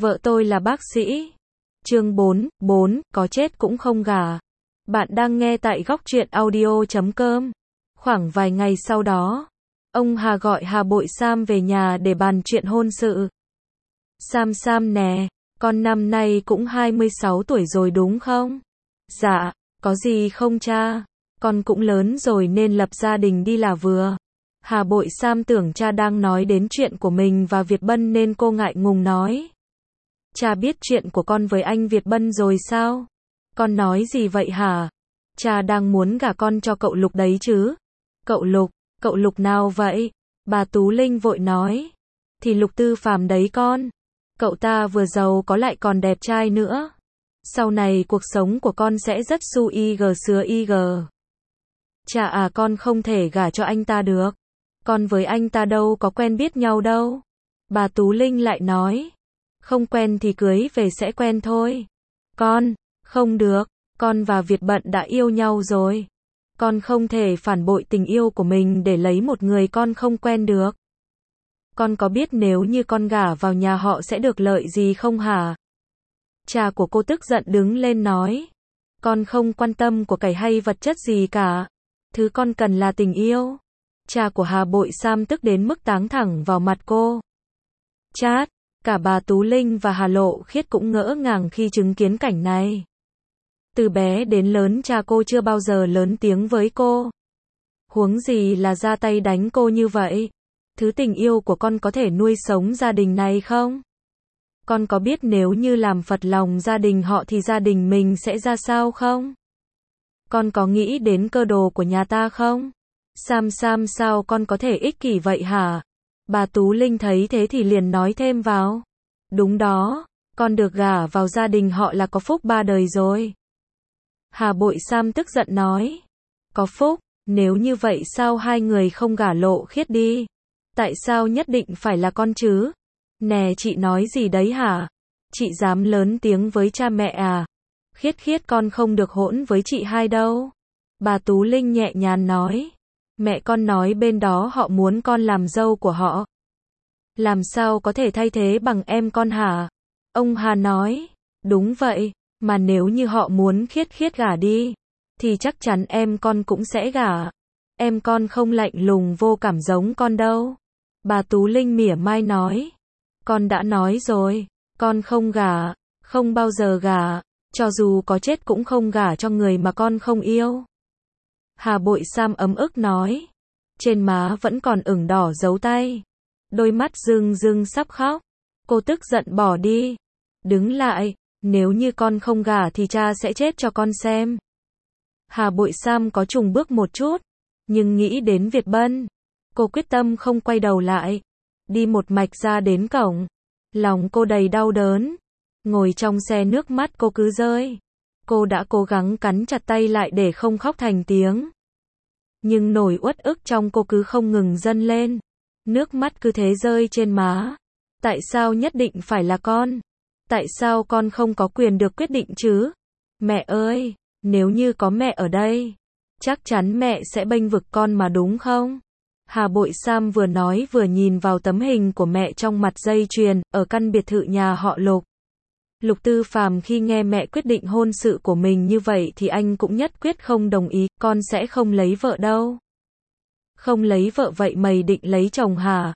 Vợ tôi là bác sĩ. Chương 4, có chết cũng không gả. Bạn đang nghe tại góc truyện audio.com. Khoảng vài ngày sau đó, ông Hà gọi Hà Bội Sam về nhà để bàn chuyện hôn sự. Sam nè, con năm nay cũng 26 tuổi rồi đúng không? Dạ, có gì không cha? Con cũng lớn rồi nên lập gia đình đi là vừa. Hà Bội Sam tưởng cha đang nói đến chuyện của mình và Việt Bân nên cô ngại ngùng nói. Cha biết chuyện của con với anh Việt Bân rồi sao? Con nói gì vậy hả? Cha đang muốn gả con cho cậu Lục đấy chứ? Cậu Lục nào vậy? Bà Tú Linh vội nói. Thì Lục Tư Phàm đấy con. Cậu ta vừa giàu có lại còn đẹp trai nữa. Sau này cuộc sống của con sẽ rất su ig sứa ig. Cha à, con không thể gả cho anh ta được. Con với anh ta đâu có quen biết nhau đâu. Bà Tú Linh lại nói. Không quen thì cưới về sẽ quen thôi. Con, không được, con và Việt Bận đã yêu nhau rồi. Con không thể phản bội tình yêu của mình để lấy một người con không quen được. Con có biết nếu như con gả vào nhà họ sẽ được lợi gì không hả? Cha của cô tức giận đứng lên nói. Con không quan tâm của cải hay vật chất gì cả. Thứ con cần là tình yêu. Cha của Hà Bội Sam tức đến mức táng thẳng vào mặt cô. Chát, cả bà Tú Linh và Hà Lộ Khiết cũng ngỡ ngàng khi chứng kiến cảnh này. Từ bé đến lớn cha cô chưa bao giờ lớn tiếng với cô. Huống gì là ra tay đánh cô như vậy. Thứ tình yêu của con có thể nuôi sống gia đình này không? Con có biết nếu như làm phật lòng gia đình họ thì gia đình mình sẽ ra sao không? Con có nghĩ đến cơ đồ của nhà ta không? Sam sao con có thể ích kỷ vậy hả? Bà Tú Linh thấy thế thì liền nói thêm vào. Đúng đó, con được gả vào gia đình họ là có phúc 3 đời rồi. Hà Bội Sam tức giận nói. Có phúc, nếu như vậy sao hai người không gả Lộ Khiết đi? Tại sao nhất định phải là con chứ? Nè chị nói gì đấy hả? Chị dám lớn tiếng với cha mẹ à? Khiết con không được hỗn với chị hai đâu. Bà Tú Linh nhẹ nhàng nói. Mẹ con nói bên đó họ muốn con làm dâu của họ. Làm sao có thể thay thế bằng em con hả? Ông Hà nói. Đúng vậy, mà nếu như họ muốn Khiết gả đi, thì chắc chắn em con cũng sẽ gả. Em con không lạnh lùng vô cảm giống con đâu. Bà Tú Linh mỉa mai nói. Con đã nói rồi, con không gả, không bao giờ gả, cho dù có chết cũng không gả cho người mà con không yêu. Hà Bội Sam ấm ức nói. Trên má vẫn còn ửng đỏ dấu tay. Đôi mắt rưng sắp khóc. Cô tức giận bỏ đi. Đứng lại, nếu như con không gả thì cha sẽ chết cho con xem. Hà Bội Sam có chùng bước một chút, nhưng nghĩ đến Việt Bân. Cô quyết tâm không quay đầu lại. Đi một mạch ra đến cổng. Lòng cô đầy đau đớn. Ngồi trong xe nước mắt cô cứ rơi. Cô đã cố gắng cắn chặt tay lại để không khóc thành tiếng. Nhưng nỗi uất ức trong cô cứ không ngừng dâng lên. Nước mắt cứ thế rơi trên má. Tại sao nhất định phải là con? Tại sao con không có quyền được quyết định chứ? Mẹ ơi, nếu như có mẹ ở đây, chắc chắn mẹ sẽ bênh vực con mà đúng không? Hà Bội Sam vừa nói vừa nhìn vào tấm hình của mẹ trong mặt dây chuyền, ở căn biệt thự nhà họ Lục. Lục Tư Phàm khi nghe mẹ quyết định hôn sự của mình như vậy thì anh cũng nhất quyết không đồng ý, con sẽ không lấy vợ đâu. Không lấy vợ vậy mày định lấy chồng hả?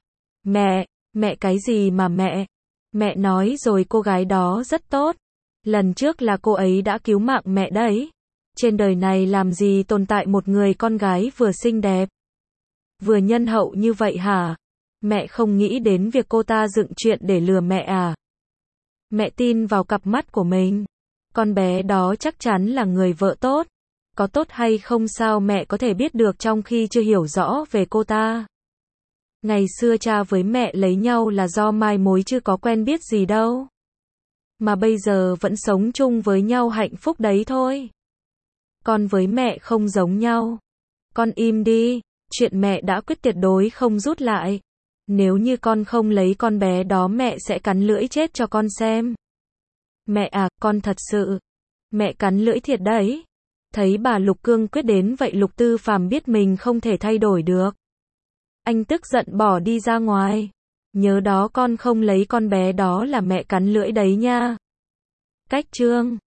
Mẹ cái gì mà mẹ? Mẹ nói rồi cô gái đó rất tốt. Lần trước là cô ấy đã cứu mạng mẹ đấy. Trên đời này làm gì tồn tại một người con gái vừa xinh đẹp, vừa nhân hậu như vậy hả? Mẹ không nghĩ đến việc cô ta dựng chuyện để lừa mẹ à? Mẹ tin vào cặp mắt của mình. Con bé đó chắc chắn là người vợ tốt. Có tốt hay không sao mẹ có thể biết được trong khi chưa hiểu rõ về cô ta. Ngày xưa cha với mẹ lấy nhau là do mai mối chứ có quen biết gì đâu. Mà bây giờ vẫn sống chung với nhau hạnh phúc đấy thôi. Con với mẹ không giống nhau. Con im đi, chuyện mẹ đã quyết tuyệt đối không rút lại. Nếu như con không lấy con bé đó mẹ sẽ cắn lưỡi chết cho con xem. Mẹ à, con thật sự. Mẹ cắn lưỡi thiệt đấy. Thấy bà Lục cương quyết đến vậy Lục Tư Phàm biết mình không thể thay đổi được. Anh tức giận bỏ đi ra ngoài. Nhớ đó con không lấy con bé đó là mẹ cắn lưỡi đấy nha. Cách chương